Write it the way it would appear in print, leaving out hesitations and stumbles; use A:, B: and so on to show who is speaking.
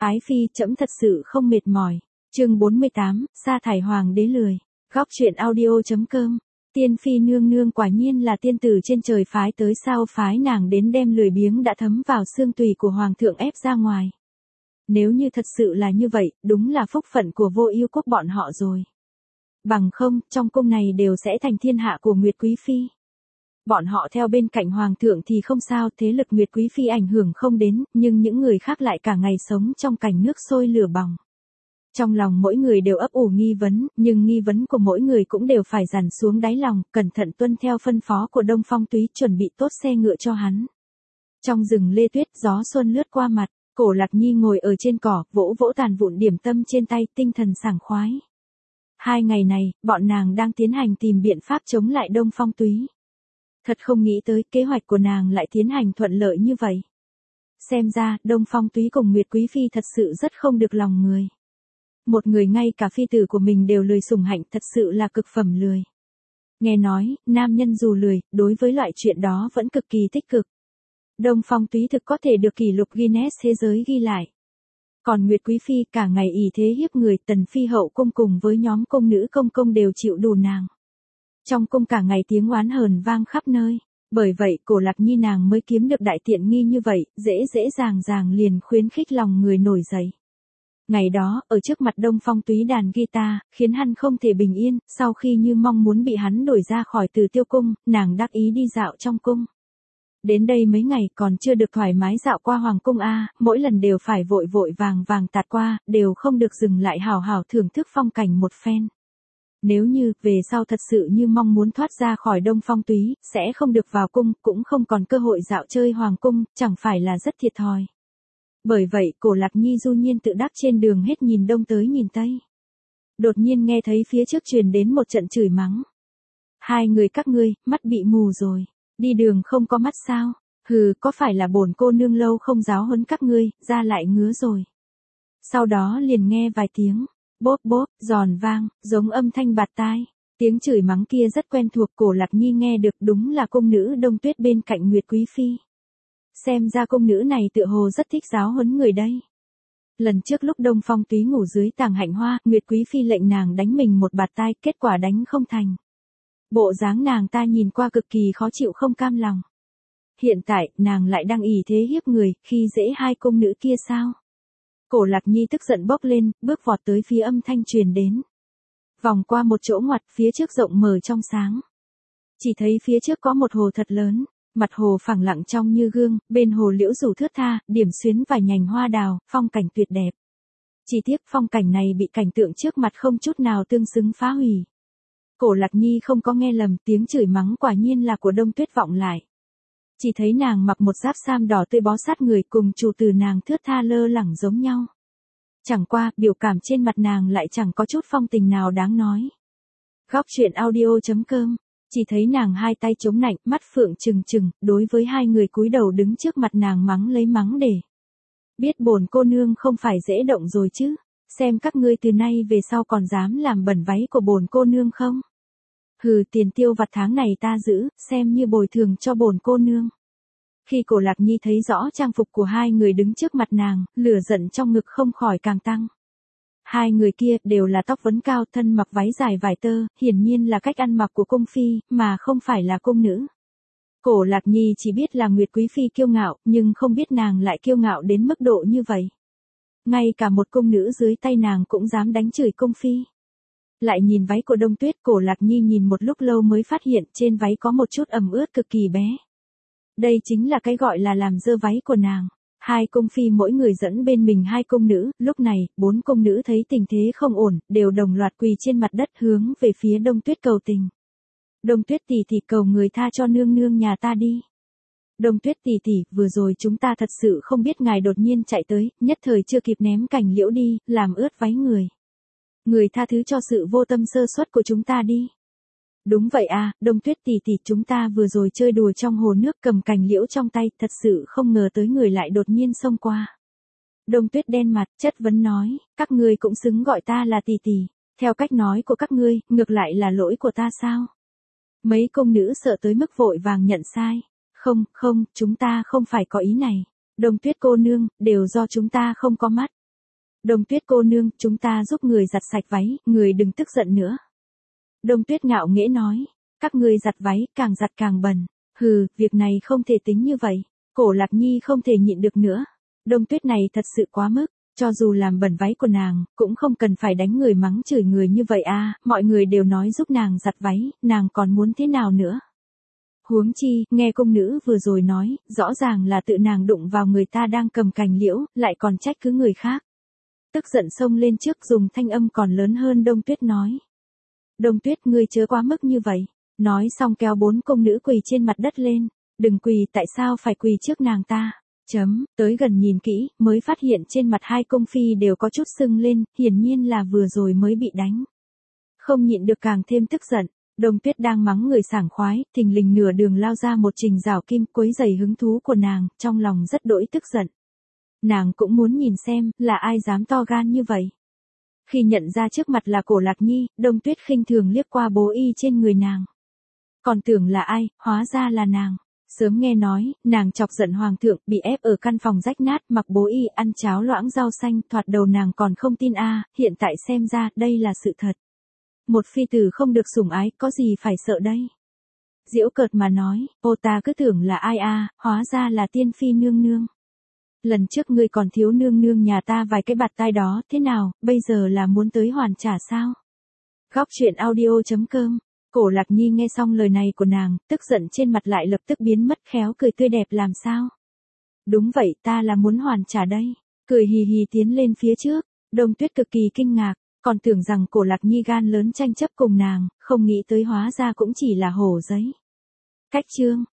A: Ái phi, trẫm thật sự không mệt mỏi. Chương 48, sa thải hoàng đế lười. Góc truyện audio.com. Tiên phi nương nương quả nhiên là tiên tử trên trời phái tới sao, phái nàng đến đem lười biếng đã thấm vào xương tùy của hoàng thượng ép ra ngoài. Nếu như thật sự là như vậy, đúng là phúc phận của Vô Ưu quốc bọn họ rồi. Bằng không, trong cung này đều sẽ thành thiên hạ của Nguyệt quý phi. Bọn họ theo bên cạnh hoàng thượng thì không sao, thế lực Nguyệt quý phi ảnh hưởng không đến, nhưng những người khác lại cả ngày sống trong cảnh nước sôi lửa bỏng. Trong lòng mỗi người đều ấp ủ nghi vấn, nhưng nghi vấn của mỗi người cũng đều phải dằn xuống đáy lòng, cẩn thận tuân theo phân phó của Đông Phong Túy, chuẩn bị tốt xe ngựa cho hắn. Trong rừng lê tuyết, gió xuân lướt qua mặt, Cổ Lạc Nhi ngồi ở trên cỏ, vỗ vỗ tàn vụn điểm tâm trên tay, tinh thần sảng khoái. 2 ngày này, bọn nàng đang tiến hành tìm biện pháp chống lại Đông Phong Túy. Thật không nghĩ tới kế hoạch của nàng lại tiến hành thuận lợi như vậy. Xem ra, Đông Phong Túy cùng Nguyệt quý phi thật sự rất không được lòng người. Một người ngay cả phi tử của mình đều lười sủng hạnh, thật sự là cực phẩm lười. Nghe nói, nam nhân dù lười, đối với loại chuyện đó vẫn cực kỳ tích cực. Đông Phong Túy thực có thể được kỷ lục Guinness thế giới ghi lại. Còn Nguyệt quý phi cả ngày ỷ thế hiếp người, Tần phi hậu cung cùng với nhóm cung nữ công công đều chịu đủ nàng. Trong cung cả ngày tiếng oán hờn vang khắp nơi, bởi vậy Cổ Lạc Nhi nàng mới kiếm được đại tiện nghi như vậy, dễ dàng liền khuyến khích lòng người nổi dậy. Ngày đó, ở trước mặt Đông Phong Túy đàn guitar, khiến hắn không thể bình yên, sau khi như mong muốn bị hắn đuổi ra khỏi Từ Tiêu cung, nàng đắc ý đi dạo trong cung. Đến đây mấy ngày còn chưa được thoải mái dạo qua hoàng cung mỗi lần đều phải vội vàng tạt qua, đều không được dừng lại hào hào thưởng thức phong cảnh một phen. Nếu như, về sau thật sự như mong muốn thoát ra khỏi Đông Phong Túy, sẽ không được vào cung, cũng không còn cơ hội dạo chơi hoàng cung, chẳng phải là rất thiệt thòi. Bởi vậy, Cổ Lạc Nhi du nhiên tự đắc trên đường hết nhìn đông tới nhìn tây. Đột nhiên nghe thấy phía trước truyền đến một trận chửi mắng. Hai người các ngươi, mắt bị mù rồi, đi đường không có mắt sao? Hừ, có phải là bổn cô nương lâu không giáo huấn các ngươi, da lại ngứa rồi. Sau đó liền nghe vài tiếng bốp bốp, giòn vang, giống âm thanh bạt tai. Tiếng chửi mắng kia rất quen thuộc, Cổ Lạc Nhi nghe được, đúng là cung nữ Đông Tuyết bên cạnh Nguyệt quý phi. Xem ra cung nữ này tựa hồ rất thích giáo huấn người đây. Lần trước lúc Đông Phong Túy ngủ dưới tàng hạnh hoa, Nguyệt quý phi lệnh nàng đánh mình một bạt tai, kết quả đánh không thành. Bộ dáng nàng ta nhìn qua cực kỳ khó chịu không cam lòng. Hiện tại, nàng lại đang ỷ thế hiếp người, khi dễ hai cung nữ kia sao? Cổ Lạc Nhi tức giận bốc lên, bước vọt tới phía âm thanh truyền đến. Vòng qua một chỗ ngoặt, phía trước rộng mở trong sáng. Chỉ thấy phía trước có một hồ thật lớn, mặt hồ phẳng lặng trong như gương, bên hồ liễu rủ thướt tha, điểm xuyến vài nhành hoa đào, phong cảnh tuyệt đẹp. Chỉ tiếc phong cảnh này bị cảnh tượng trước mặt không chút nào tương xứng phá hủy. Cổ Lạc Nhi không có nghe lầm, tiếng chửi mắng quả nhiên là của Đông Tuyết vọng lại. Chỉ thấy nàng mặc một giáp sam đỏ tươi bó sát người, cùng chủ tử nàng thướt tha lơ lẳng giống nhau. Chẳng qua, biểu cảm trên mặt nàng lại chẳng có chút phong tình nào đáng nói. Góc truyện audio.com. Chỉ thấy nàng hai tay chống nạnh, mắt phượng trừng, đối với hai người cúi đầu đứng trước mặt nàng mắng lấy mắng để. Biết bổn cô nương không phải dễ động rồi chứ, xem các ngươi từ nay về sau còn dám làm bẩn váy của bổn cô nương không? Hừ, tiền tiêu vặt tháng này ta giữ, xem như bồi thường cho bổn cô nương. Khi Cổ Lạc Nhi thấy rõ trang phục của hai người đứng trước mặt nàng, lửa giận trong ngực không khỏi càng tăng. Hai người kia đều là tóc vấn cao, thân mặc váy dài vải tơ, hiển nhiên là cách ăn mặc của cung phi, mà không phải là cung nữ. Cổ Lạc Nhi chỉ biết là Nguyệt quý phi kiêu ngạo, nhưng không biết nàng lại kiêu ngạo đến mức độ như vậy. Ngay cả một cung nữ dưới tay nàng cũng dám đánh chửi cung phi. Lại nhìn váy của Đông Tuyết, Cổ Lạc Nhi nhìn một lúc lâu mới phát hiện trên váy có một chút ẩm ướt cực kỳ bé. Đây chính là cái gọi là làm dơ váy của nàng. Hai cung phi mỗi người dẫn bên mình hai cung nữ, lúc này, 4 cung nữ thấy tình thế không ổn, đều đồng loạt quỳ trên mặt đất hướng về phía Đông Tuyết cầu tình. Đông Tuyết tỷ tỷ, cầu người tha cho nương nương nhà ta đi. Đông Tuyết tỷ tỷ, vừa rồi chúng ta thật sự không biết ngài đột nhiên chạy tới, nhất thời chưa kịp ném cành liễu đi, làm ướt váy người. Người tha thứ cho sự vô tâm sơ suất của chúng ta đi. Đúng vậy Đông Tuyết tỷ tỷ, chúng ta vừa rồi chơi đùa trong hồ nước cầm cành liễu trong tay, thật sự không ngờ tới người lại đột nhiên xông qua. Đông Tuyết đen mặt, chất vấn nói, các ngươi cũng xứng gọi ta là tỷ tỷ, theo cách nói của các ngươi, ngược lại là lỗi của ta sao? Mấy công nữ sợ tới mức vội vàng nhận sai. Không, chúng ta không phải có ý này. Đông Tuyết cô nương, đều do chúng ta không có mắt. Đông Tuyết cô nương, chúng ta giúp người giặt sạch váy, người đừng tức giận nữa. Đông Tuyết ngạo nghễ nói, các ngươi giặt váy, càng giặt càng bẩn. Hừ, việc này không thể tính như vậy. Cổ Lạc Nhi không thể nhịn được nữa. Đông Tuyết này thật sự quá mức, cho dù làm bẩn váy của nàng, cũng không cần phải đánh người mắng chửi người như vậy à, mọi người đều nói giúp nàng giặt váy, nàng còn muốn thế nào nữa. Huống chi, nghe công nữ vừa rồi nói, rõ ràng là tự nàng đụng vào người ta đang cầm cành liễu, lại còn trách cứ người khác. Tức giận xông lên trước dùng thanh âm còn lớn hơn Đông Tuyết nói. Đông Tuyết ngươi chớ quá mức như vậy. Nói xong kéo 4 công nữ quỳ trên mặt đất lên. Đừng quỳ, tại sao phải quỳ trước nàng ta? Tới gần nhìn kỹ, mới phát hiện trên mặt hai công phi đều có chút sưng lên, hiển nhiên là vừa rồi mới bị đánh. Không nhịn được càng thêm tức giận. Đông Tuyết đang mắng người sảng khoái, thình lình nửa đường lao ra một trình rào kim quấy rầy hứng thú của nàng, trong lòng rất đỗi tức giận. Nàng cũng muốn nhìn xem, là ai dám to gan như vậy. Khi nhận ra trước mặt là Cổ Lạc Nhi, Đông Tuyết khinh thường liếc qua bố y trên người nàng. Còn tưởng là ai, hóa ra là nàng. Sớm nghe nói, nàng chọc giận hoàng thượng, bị ép ở căn phòng rách nát, mặc bố y ăn cháo loãng rau xanh, thoạt đầu nàng còn không tin hiện tại xem ra, đây là sự thật. Một phi tử không được sủng ái, có gì phải sợ đây? Giễu cợt mà nói, ô ta cứ tưởng là ai hóa ra là tiên phi nương nương. Lần trước ngươi còn thiếu nương nương nhà ta vài cái bạt tai đó, thế nào, bây giờ là muốn tới hoàn trả sao? Góc truyện audio.com. Cổ Lạc Nhi nghe xong lời này của nàng, tức giận trên mặt lại lập tức biến mất, khéo cười tươi đẹp làm sao? Đúng vậy, ta là muốn hoàn trả đây. Cười hì hì tiến lên phía trước. Đông Tuyết cực kỳ kinh ngạc, còn tưởng rằng Cổ Lạc Nhi gan lớn tranh chấp cùng nàng, không nghĩ tới hóa ra cũng chỉ là hổ giấy. Cách chương